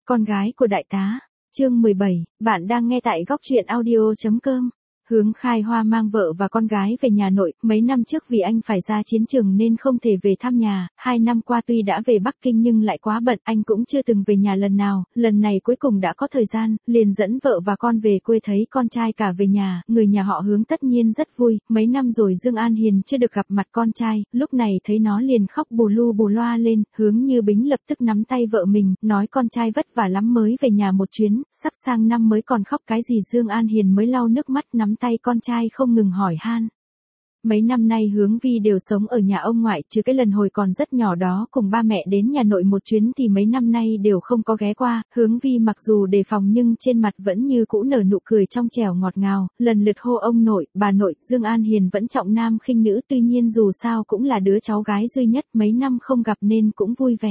Con gái của đại tá. Chương 17, bạn đang nghe tại góc truyện audio.com. Hướng Khai Hoa mang vợ và con gái về nhà nội, mấy năm trước vì anh phải ra chiến trường nên không thể về thăm nhà, 2 năm qua tuy đã về Bắc Kinh nhưng lại quá bận, anh cũng chưa từng về nhà lần nào, lần này cuối cùng đã có thời gian, liền dẫn vợ và con về quê thấy con trai cả về nhà, người nhà họ Hướng tất nhiên rất vui, mấy năm rồi Dương An Hiền chưa được gặp mặt con trai, lúc này thấy nó liền khóc bù lu bù loa lên, Hướng Như Bính lập tức nắm tay vợ mình, nói con trai vất vả lắm mới về nhà một chuyến, sắp sang năm mới còn khóc cái gì. Dương An Hiền mới lau nước mắt nắm tay con trai không ngừng hỏi han. Mấy năm nay Hướng Vi đều sống ở nhà ông ngoại, trừ cái lần hồi còn rất nhỏ đó cùng ba mẹ đến nhà nội một chuyến thì mấy năm nay đều không có ghé qua. Hướng Vi mặc dù đề phòng nhưng trên mặt vẫn như cũ nở nụ cười trong trẻo ngọt ngào, lần lượt hô ông nội, bà nội. Dương An Hiền vẫn trọng nam khinh nữ, tuy nhiên dù sao cũng là đứa cháu gái duy nhất, mấy năm không gặp nên cũng vui vẻ.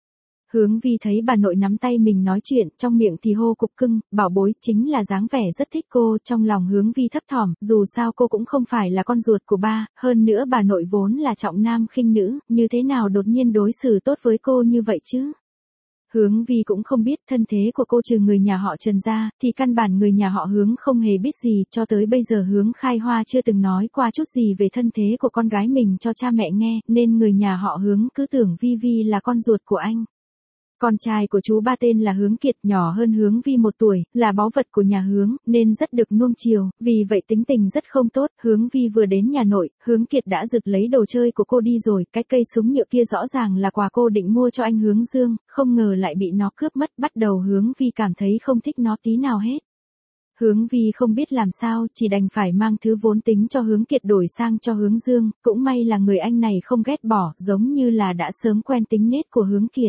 Hướng Vi thấy bà nội nắm tay mình nói chuyện, trong miệng thì hô cục cưng, bảo bối, chính là dáng vẻ rất thích cô, trong lòng Hướng Vi thấp thỏm, dù sao cô cũng không phải là con ruột của ba, hơn nữa bà nội vốn là trọng nam khinh nữ, như thế nào đột nhiên đối xử tốt với cô như vậy chứ? Hướng Vi cũng không biết thân thế của cô, trừ người nhà họ Trần ra, thì căn bản người nhà họ Hướng không hề biết gì, cho tới bây giờ Hướng Khai Hoa chưa từng nói qua chút gì về thân thế của con gái mình cho cha mẹ nghe, nên người nhà họ Hướng cứ tưởng Vi là con ruột của anh. Con trai của chú ba tên là Hướng Kiệt, nhỏ hơn Hướng Vi 1 tuổi, là báu vật của nhà Hướng, nên rất được nuông chiều, vì vậy tính tình rất không tốt. Hướng Vi vừa đến nhà nội, Hướng Kiệt đã giật lấy đồ chơi của cô đi rồi, cái cây súng nhựa kia rõ ràng là quà cô định mua cho anh Hướng Dương, không ngờ lại bị nó cướp mất. Bắt đầu Hướng Vi cảm thấy không thích nó tí nào hết. Hướng Vi không biết làm sao, chỉ đành phải mang thứ vốn tính cho Hướng Kiệt đổi sang cho Hướng Dương, cũng may là người anh này không ghét bỏ, giống như là đã sớm quen tính nết của Hướng Kiệt.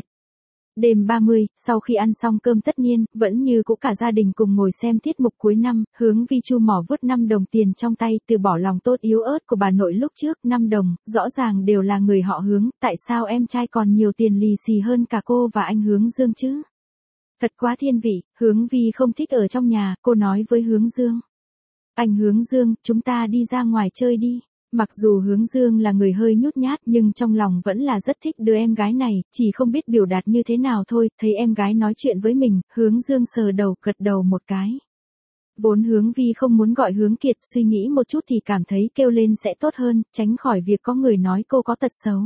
Đêm 30, sau khi ăn xong cơm tất niên, vẫn như cũ cả gia đình cùng ngồi xem tiết mục cuối năm, Hướng Vi chu mỏ vứt 5 đồng tiền trong tay, từ bỏ lòng tốt yếu ớt của bà nội lúc trước. 5 đồng, rõ ràng đều là người họ Hướng, tại sao em trai còn nhiều tiền lì xì hơn cả cô và anh Hướng Dương chứ? Thật quá thiên vị. Hướng Vi không thích ở trong nhà, cô nói với Hướng Dương. Anh Hướng Dương, chúng ta đi ra ngoài chơi đi. Mặc dù Hướng Dương là người hơi nhút nhát nhưng trong lòng vẫn là rất thích đứa em gái này, chỉ không biết biểu đạt như thế nào thôi. Thấy em gái nói chuyện với mình, Hướng Dương sờ đầu, gật đầu một cái. Vốn Hướng Vi không muốn gọi Hướng Kiệt, suy nghĩ một chút thì cảm thấy kêu lên sẽ tốt hơn, tránh khỏi việc có người nói cô có tật xấu.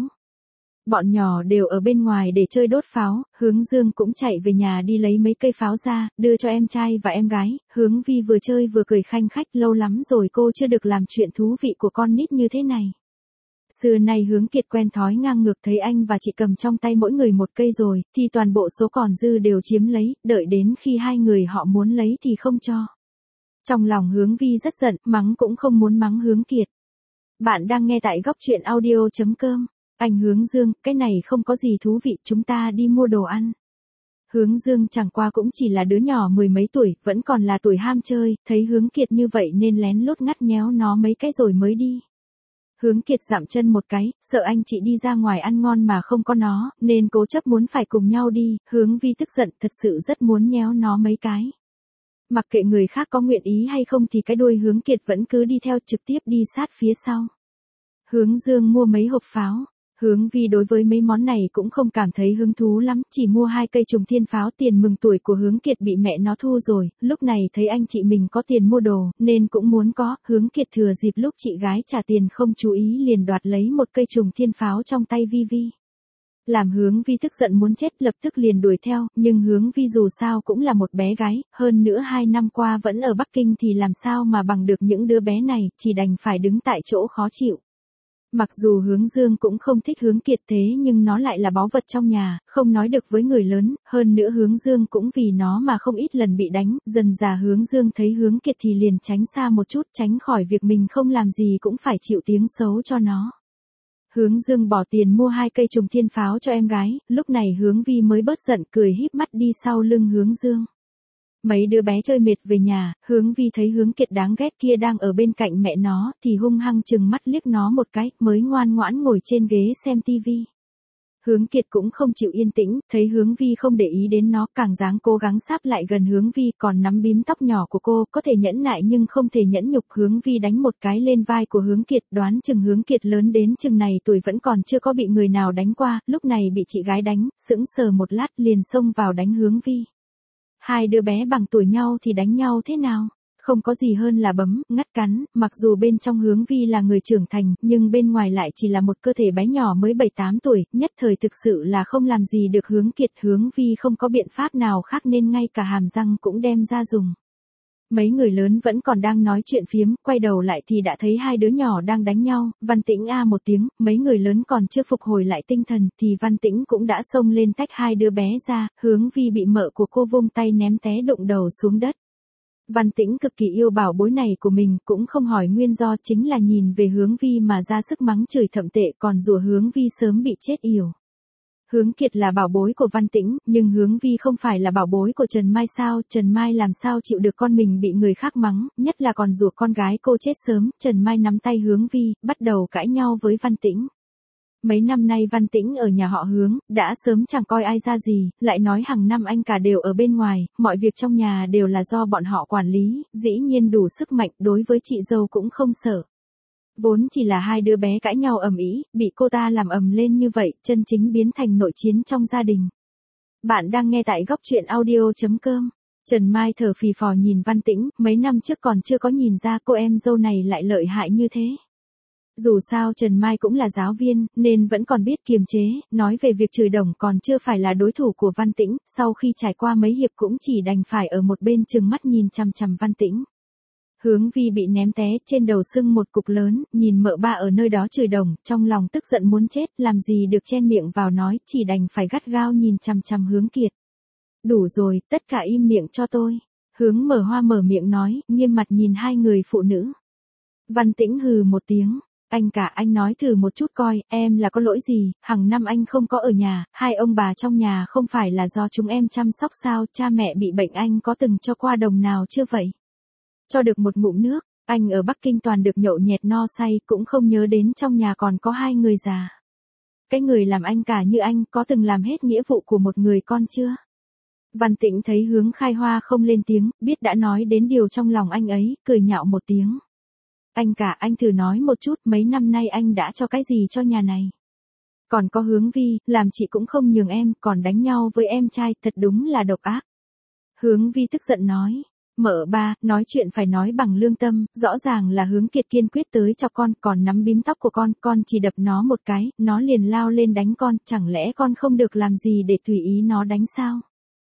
Bọn nhỏ đều ở bên ngoài để chơi đốt pháo, Hướng Dương cũng chạy về nhà đi lấy mấy cây pháo ra, đưa cho em trai và em gái. Hướng Vi vừa chơi vừa cười khanh khách, lâu lắm rồi cô chưa được làm chuyện thú vị của con nít như thế này. Xưa nay Hướng Kiệt quen thói ngang ngược, thấy anh và chị cầm trong tay mỗi người một cây rồi, thì toàn bộ số còn dư đều chiếm lấy, đợi đến khi hai người họ muốn lấy thì không cho. Trong lòng Hướng Vi rất giận, mắng cũng không muốn mắng Hướng Kiệt. Bạn đang nghe tại góc truyện audio.com. Anh Hướng Dương, cái này không có gì thú vị, chúng ta đi mua đồ ăn. Hướng Dương chẳng qua cũng chỉ là đứa nhỏ 10 mấy tuổi, vẫn còn là tuổi ham chơi, thấy Hướng Kiệt như vậy nên lén lút ngắt nhéo nó mấy cái rồi mới đi. Hướng Kiệt dậm chân một cái, sợ anh chị đi ra ngoài ăn ngon mà không có nó, nên cố chấp muốn phải cùng nhau đi. Hướng Vi tức giận, thật sự rất muốn nhéo nó mấy cái. Mặc kệ người khác có nguyện ý hay không thì cái đuôi Hướng Kiệt vẫn cứ đi theo, trực tiếp đi sát phía sau. Hướng Dương mua mấy hộp pháo. Hướng Vi đối với mấy món này cũng không cảm thấy hứng thú lắm, chỉ mua 2 cây trùng thiên pháo. Tiền mừng tuổi của Hướng Kiệt bị mẹ nó thu rồi, lúc này thấy anh chị mình có tiền mua đồ, nên cũng muốn có. Hướng Kiệt thừa dịp lúc chị gái trả tiền không chú ý liền đoạt lấy một cây trùng thiên pháo trong tay Vi. Làm Hướng Vi tức giận muốn chết, lập tức liền đuổi theo, nhưng Hướng Vi dù sao cũng là một bé gái, hơn nữa 2 năm qua vẫn ở Bắc Kinh thì làm sao mà bằng được những đứa bé này, chỉ đành phải đứng tại chỗ khó chịu. Mặc dù Hướng Dương cũng không thích Hướng Kiệt thế nhưng nó lại là báu vật trong nhà, không nói được với người lớn, hơn nữa Hướng Dương cũng vì nó mà không ít lần bị đánh, dần dà Hướng Dương thấy Hướng Kiệt thì liền tránh xa một chút, tránh khỏi việc mình không làm gì cũng phải chịu tiếng xấu cho nó. Hướng Dương bỏ tiền mua 2 cây trùng thiên pháo cho em gái, lúc này Hướng Vi mới bớt giận, cười híp mắt đi sau lưng Hướng Dương. Mấy đứa bé chơi mệt về nhà, Hướng Vi thấy Hướng Kiệt đáng ghét kia đang ở bên cạnh mẹ nó, thì hung hăng chừng mắt liếc nó một cái, mới ngoan ngoãn ngồi trên ghế xem tivi. Hướng Kiệt cũng không chịu yên tĩnh, thấy Hướng Vi không để ý đến nó, càng dáng cố gắng sáp lại gần Hướng Vi, còn nắm bím tóc nhỏ của cô, có thể nhẫn nại nhưng không thể nhẫn nhục. Hướng Vi đánh một cái lên vai của Hướng Kiệt, đoán chừng Hướng Kiệt lớn đến chừng này tuổi vẫn còn chưa có bị người nào đánh qua, lúc này bị chị gái đánh, sững sờ một lát liền xông vào đánh Hướng Vi. Hai đứa bé bằng tuổi nhau thì đánh nhau thế nào? Không có gì hơn là bấm, ngắt cắn, mặc dù bên trong Hướng Vi là người trưởng thành, nhưng bên ngoài lại chỉ là một cơ thể bé nhỏ mới 7-8 tuổi, nhất thời thực sự là không làm gì được Hướng Kiệt. Hướng Vi không có biện pháp nào khác nên ngay cả hàm răng cũng đem ra dùng. Mấy người lớn vẫn còn đang nói chuyện phiếm, quay đầu lại thì đã thấy hai đứa nhỏ đang đánh nhau. Văn Tĩnh a một tiếng, mấy người lớn còn chưa phục hồi lại tinh thần thì Văn Tĩnh cũng đã xông lên tách hai đứa bé ra. Hướng Vi bị mợ của cô vung tay ném té đụng đầu xuống đất. Văn Tĩnh cực kỳ yêu bảo bối này của mình, cũng không hỏi nguyên do, chính là nhìn về Hướng Vi mà ra sức mắng chửi thậm tệ, còn rủa Hướng Vi sớm bị chết yểu. Hướng Kiệt là bảo bối của Văn Tĩnh, nhưng Hướng Vi không phải là bảo bối của Trần Mai sao? Trần Mai làm sao chịu được con mình bị người khác mắng, nhất là còn rủa con gái cô chết sớm. Trần Mai nắm tay Hướng Vi, bắt đầu cãi nhau với Văn Tĩnh. Mấy năm nay Văn Tĩnh ở nhà họ Hướng, đã sớm chẳng coi ai ra gì, lại nói hàng năm anh cả đều ở bên ngoài, mọi việc trong nhà đều là do bọn họ quản lý, dĩ nhiên đủ sức mạnh, đối với chị dâu cũng không sợ. Vốn chỉ là hai đứa bé cãi nhau ầm ĩ, bị cô ta làm ầm lên như vậy, chân chính biến thành nội chiến trong gia đình. Bạn đang nghe tại góc truyện audio.com. Trần Mai thở phì phò nhìn Văn Tĩnh, mấy năm trước còn chưa có nhìn ra cô em dâu này lại lợi hại như thế. Dù sao Trần Mai cũng là giáo viên, nên vẫn còn biết kiềm chế, nói về việc chửi đồng còn chưa phải là đối thủ của Văn Tĩnh, sau khi trải qua mấy hiệp cũng chỉ đành phải ở một bên trừng mắt nhìn chằm chằm Văn Tĩnh. Hướng Vi bị ném té, trên đầu sưng một cục lớn, nhìn mợ ba ở nơi đó chửi đồng, trong lòng tức giận muốn chết, làm gì được chen miệng vào nói, chỉ đành phải gắt gao nhìn chằm chằm Hướng Kiệt. Đủ rồi, tất cả im miệng cho tôi. Hướng Mở Hoa mở miệng nói, nghiêm mặt nhìn hai người phụ nữ. Văn Tĩnh hừ một tiếng. Anh cả, anh nói thử một chút coi, em là có lỗi gì, hàng năm anh không có ở nhà, hai ông bà trong nhà không phải là do chúng em chăm sóc sao? Cha mẹ bị bệnh anh có từng cho qua đồng nào chưa vậy? Cho được một ngụm nước, anh ở Bắc Kinh toàn được nhậu nhẹt no say, cũng không nhớ đến trong nhà còn có hai người già. Cái người làm anh cả như anh có từng làm hết nghĩa vụ của một người con chưa? Văn Tĩnh thấy Hướng Khai Hoa không lên tiếng, biết đã nói đến điều trong lòng anh ấy, cười nhạo một tiếng. Anh cả, anh thử nói một chút, mấy năm nay anh đã cho cái gì cho nhà này? Còn có Hướng Vi, làm chị cũng không nhường em, còn đánh nhau với em trai, thật đúng là độc ác. Hướng Vi tức giận nói. Mợ ba, nói chuyện phải nói bằng lương tâm, rõ ràng là Hướng Kiệt kiên quyết tới cho con, còn nắm bím tóc của con chỉ đập nó một cái, nó liền lao lên đánh con, chẳng lẽ con không được làm gì để tùy ý nó đánh sao?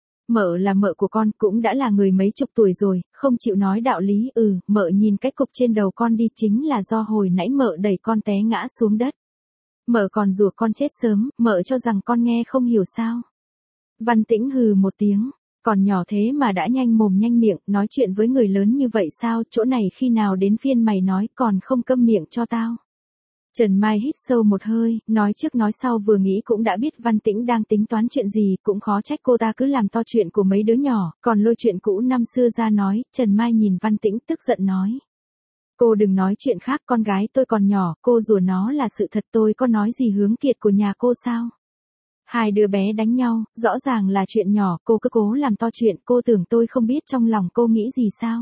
Mợ là mợ của con, cũng đã là người mấy chục tuổi rồi, không chịu nói đạo lý. Mợ nhìn cái cục trên đầu con đi, chính là do hồi nãy mợ đẩy con té ngã xuống đất. Mợ còn rủa con chết sớm, mợ cho rằng con nghe không hiểu sao? Văn Tĩnh hừ một tiếng. Còn nhỏ thế mà đã nhanh mồm nhanh miệng, nói chuyện với người lớn như vậy sao? Chỗ này khi nào đến phiên mày nói, còn không câm miệng cho tao. Trần Mai hít sâu một hơi, nói trước nói sau, vừa nghĩ cũng đã biết Văn Tĩnh đang tính toán chuyện gì, cũng khó trách cô ta cứ làm to chuyện của mấy đứa nhỏ, còn lôi chuyện cũ năm xưa ra nói. Trần Mai nhìn Văn Tĩnh tức giận nói. Cô đừng nói chuyện khác, con gái tôi còn nhỏ, cô rủa nó là sự thật, tôi có nói gì Hướng Kiệt của nhà cô sao? Hai đứa bé đánh nhau, rõ ràng là chuyện nhỏ, cô cứ cố làm to chuyện, cô tưởng tôi không biết trong lòng cô nghĩ gì sao?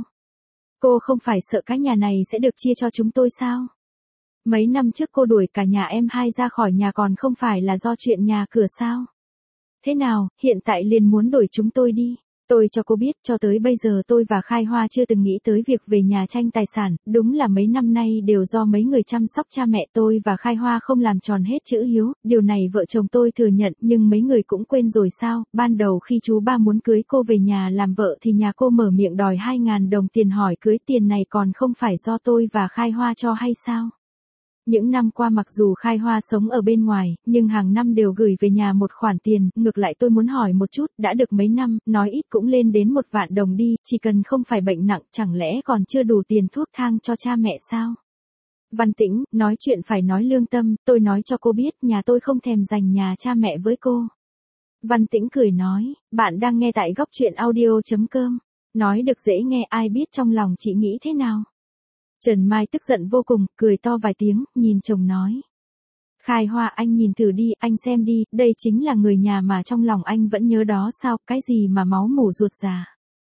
Cô không phải sợ cái nhà này sẽ được chia cho chúng tôi sao? Mấy năm trước cô đuổi cả nhà em hai ra khỏi nhà còn không phải là do chuyện nhà cửa sao? Thế nào, hiện tại liền muốn đuổi chúng tôi đi? Tôi cho cô biết, cho tới bây giờ tôi và Khai Hoa chưa từng nghĩ tới việc về nhà tranh tài sản, đúng là mấy năm nay đều do mấy người chăm sóc cha mẹ. Tôi và Khai Hoa không làm tròn hết chữ hiếu, điều này vợ chồng tôi thừa nhận, nhưng mấy người cũng quên rồi sao? Ban đầu khi chú ba muốn cưới cô về nhà làm vợ thì nhà cô mở miệng đòi 2.000 đồng tiền hỏi cưới, tiền này còn không phải do tôi và Khai Hoa cho hay sao? Những năm qua mặc dù Khai Hoa sống ở bên ngoài, nhưng hàng năm đều gửi về nhà một khoản tiền, ngược lại tôi muốn hỏi một chút, đã được mấy năm, nói ít cũng lên đến 1 vạn đồng đi, chỉ cần không phải bệnh nặng, chẳng lẽ còn chưa đủ tiền thuốc thang cho cha mẹ sao? Văn Tĩnh, nói chuyện phải nói lương tâm, tôi nói cho cô biết, nhà tôi không thèm dành nhà cha mẹ với cô. Văn Tĩnh cười nói, bạn đang nghe tại góc truyện audio.com, nói được dễ nghe, ai biết trong lòng chị nghĩ thế nào? Trần Mai tức giận vô cùng, cười to vài tiếng, nhìn chồng nói. Khai Hoa, anh nhìn thử đi, anh xem đi, đây chính là người nhà mà trong lòng anh vẫn nhớ đó sao, cái gì mà máu mủ ruột già.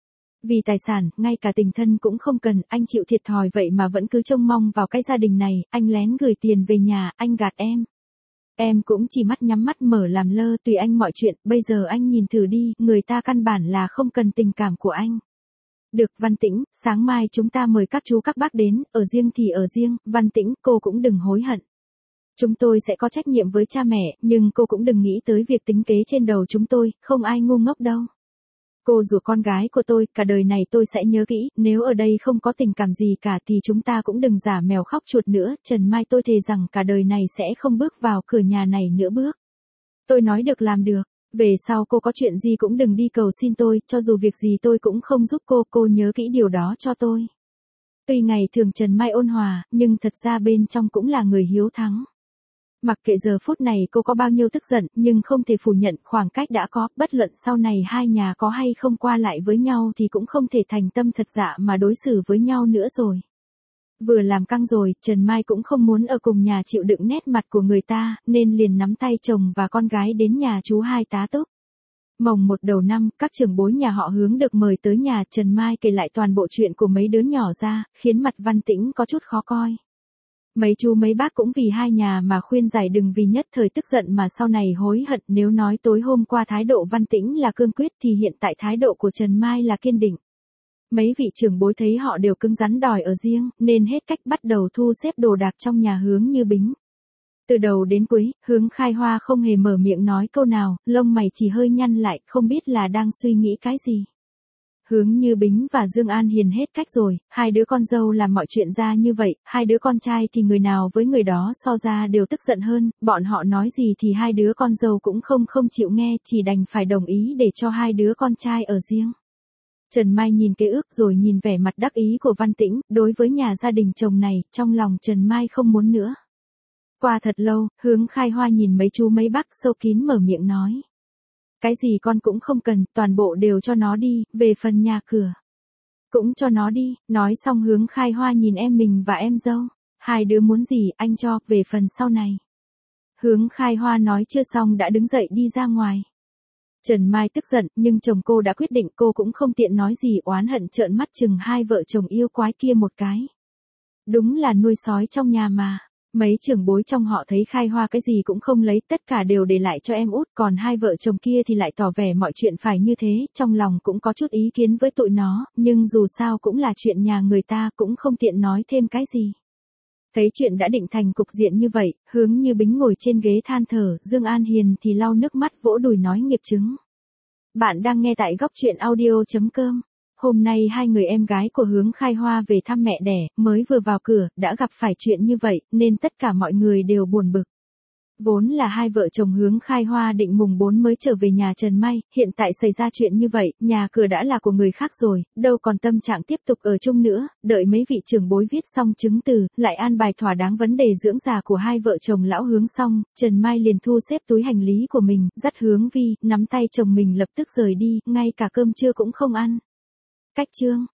Vì tài sản, ngay cả tình thân cũng không cần, anh chịu thiệt thòi vậy mà vẫn cứ trông mong vào cái gia đình này, anh lén gửi tiền về nhà, anh gạt em. Em cũng chỉ mắt nhắm mắt mở làm lơ tùy anh mọi chuyện, bây giờ anh nhìn thử đi, người ta căn bản là không cần tình cảm của anh. Được Văn Tĩnh, sáng mai chúng ta mời các chú các bác đến, ở riêng thì ở riêng, Văn Tĩnh cô cũng đừng hối hận. Chúng tôi sẽ có trách nhiệm với cha mẹ, nhưng cô cũng đừng nghĩ tới việc tính kế trên đầu chúng tôi, không ai ngu ngốc đâu. Cô rủa con gái của tôi, cả đời này tôi sẽ nhớ kỹ, nếu ở đây không có tình cảm gì cả thì chúng ta cũng đừng giả mèo khóc chuột nữa, Trần Mai tôi thề rằng cả đời này sẽ không bước vào cửa nhà này nữa bước. Tôi nói được làm được, về sau cô có chuyện gì cũng đừng đi cầu xin tôi, cho dù việc gì tôi cũng không giúp cô nhớ kỹ điều đó cho tôi. Tuy ngày thường Trần Mai ôn hòa, nhưng thật ra bên trong cũng là người hiếu thắng. Mặc kệ giờ phút này cô có bao nhiêu tức giận, nhưng không thể phủ nhận khoảng cách đã có, bất luận sau này hai nhà có hay không qua lại với nhau thì cũng không thể thành tâm thật dạ mà đối xử với nhau nữa rồi. Vừa làm căng rồi, Trần Mai cũng không muốn ở cùng nhà chịu đựng nét mặt của người ta, nên liền nắm tay chồng và con gái đến nhà chú hai tá túc. Mồng 1 đầu năm, các trưởng bối nhà họ Hướng được mời tới nhà, Trần Mai kể lại toàn bộ chuyện của mấy đứa nhỏ ra, khiến mặt Văn Tĩnh có chút khó coi. Mấy chú mấy bác cũng vì hai nhà mà khuyên giải đừng vì nhất thời tức giận mà sau này hối hận, nếu nói tối hôm qua thái độ Văn Tĩnh là cương quyết thì hiện tại thái độ của Trần Mai là kiên định. Mấy vị trưởng bối thấy họ đều cứng rắn đòi ở riêng, nên hết cách bắt đầu thu xếp đồ đạc trong nhà Hướng như Bính. Từ đầu đến cuối, Hướng Khai Hoa không hề mở miệng nói câu nào, lông mày chỉ hơi nhăn lại, không biết là đang suy nghĩ cái gì. Hướng Như Bính và Dương An Hiền hết cách rồi, hai đứa con dâu làm mọi chuyện ra như vậy, hai đứa con trai thì người nào với người đó so ra đều tức giận hơn, bọn họ nói gì thì hai đứa con dâu cũng không chịu nghe, chỉ đành phải đồng ý để cho hai đứa con trai ở riêng. Trần Mai nhìn kế ước rồi nhìn vẻ mặt đắc ý của Văn Tĩnh, đối với nhà gia đình chồng này, trong lòng Trần Mai không muốn nữa. Qua thật lâu, Hướng Khai Hoa nhìn mấy chú mấy bác sâu kín mở miệng nói. Cái gì con cũng không cần, toàn bộ đều cho nó đi, về phần nhà cửa. Cũng cho nó đi, nói xong Hướng Khai Hoa nhìn em mình và em dâu. Hai đứa muốn gì anh cho, về phần sau này. Hướng Khai Hoa nói chưa xong đã đứng dậy đi ra ngoài. Trần Mai tức giận, nhưng chồng cô đã quyết định, cô cũng không tiện nói gì, oán hận trợn mắt chừng hai vợ chồng yêu quái kia một cái. Đúng là nuôi sói trong nhà mà. Mấy trưởng bối trong họ thấy Khai Hoa cái gì cũng không lấy, tất cả đều để lại cho em út, còn hai vợ chồng kia thì lại tỏ vẻ mọi chuyện phải như thế, trong lòng cũng có chút ý kiến với tụi nó, nhưng dù sao cũng là chuyện nhà người ta, cũng không tiện nói thêm cái gì. Thấy chuyện đã định thành cục diện như vậy, Hướng Như Bính ngồi trên ghế than thở, Dương An Hiền thì lau nước mắt vỗ đùi nói nghiệp chứng. Bạn đang nghe tại góc truyện audio.com. Hôm nay hai người em gái của Hướng Khai Hoa về thăm mẹ đẻ, mới vừa vào cửa, đã gặp phải chuyện như vậy, nên tất cả mọi người đều buồn bực. Vốn là hai vợ chồng Hướng Khai Hoa định mùng 4 mới trở về nhà Trần Mai, hiện tại xảy ra chuyện như vậy, nhà cửa đã là của người khác rồi, đâu còn tâm trạng tiếp tục ở chung nữa, đợi mấy vị trưởng bối viết xong chứng từ, lại an bài thỏa đáng vấn đề dưỡng già của hai vợ chồng lão Hướng xong, Trần Mai liền thu xếp túi hành lý của mình, dắt Hướng Vi, nắm tay chồng mình lập tức rời đi, ngay cả cơm trưa cũng không ăn. Cách chương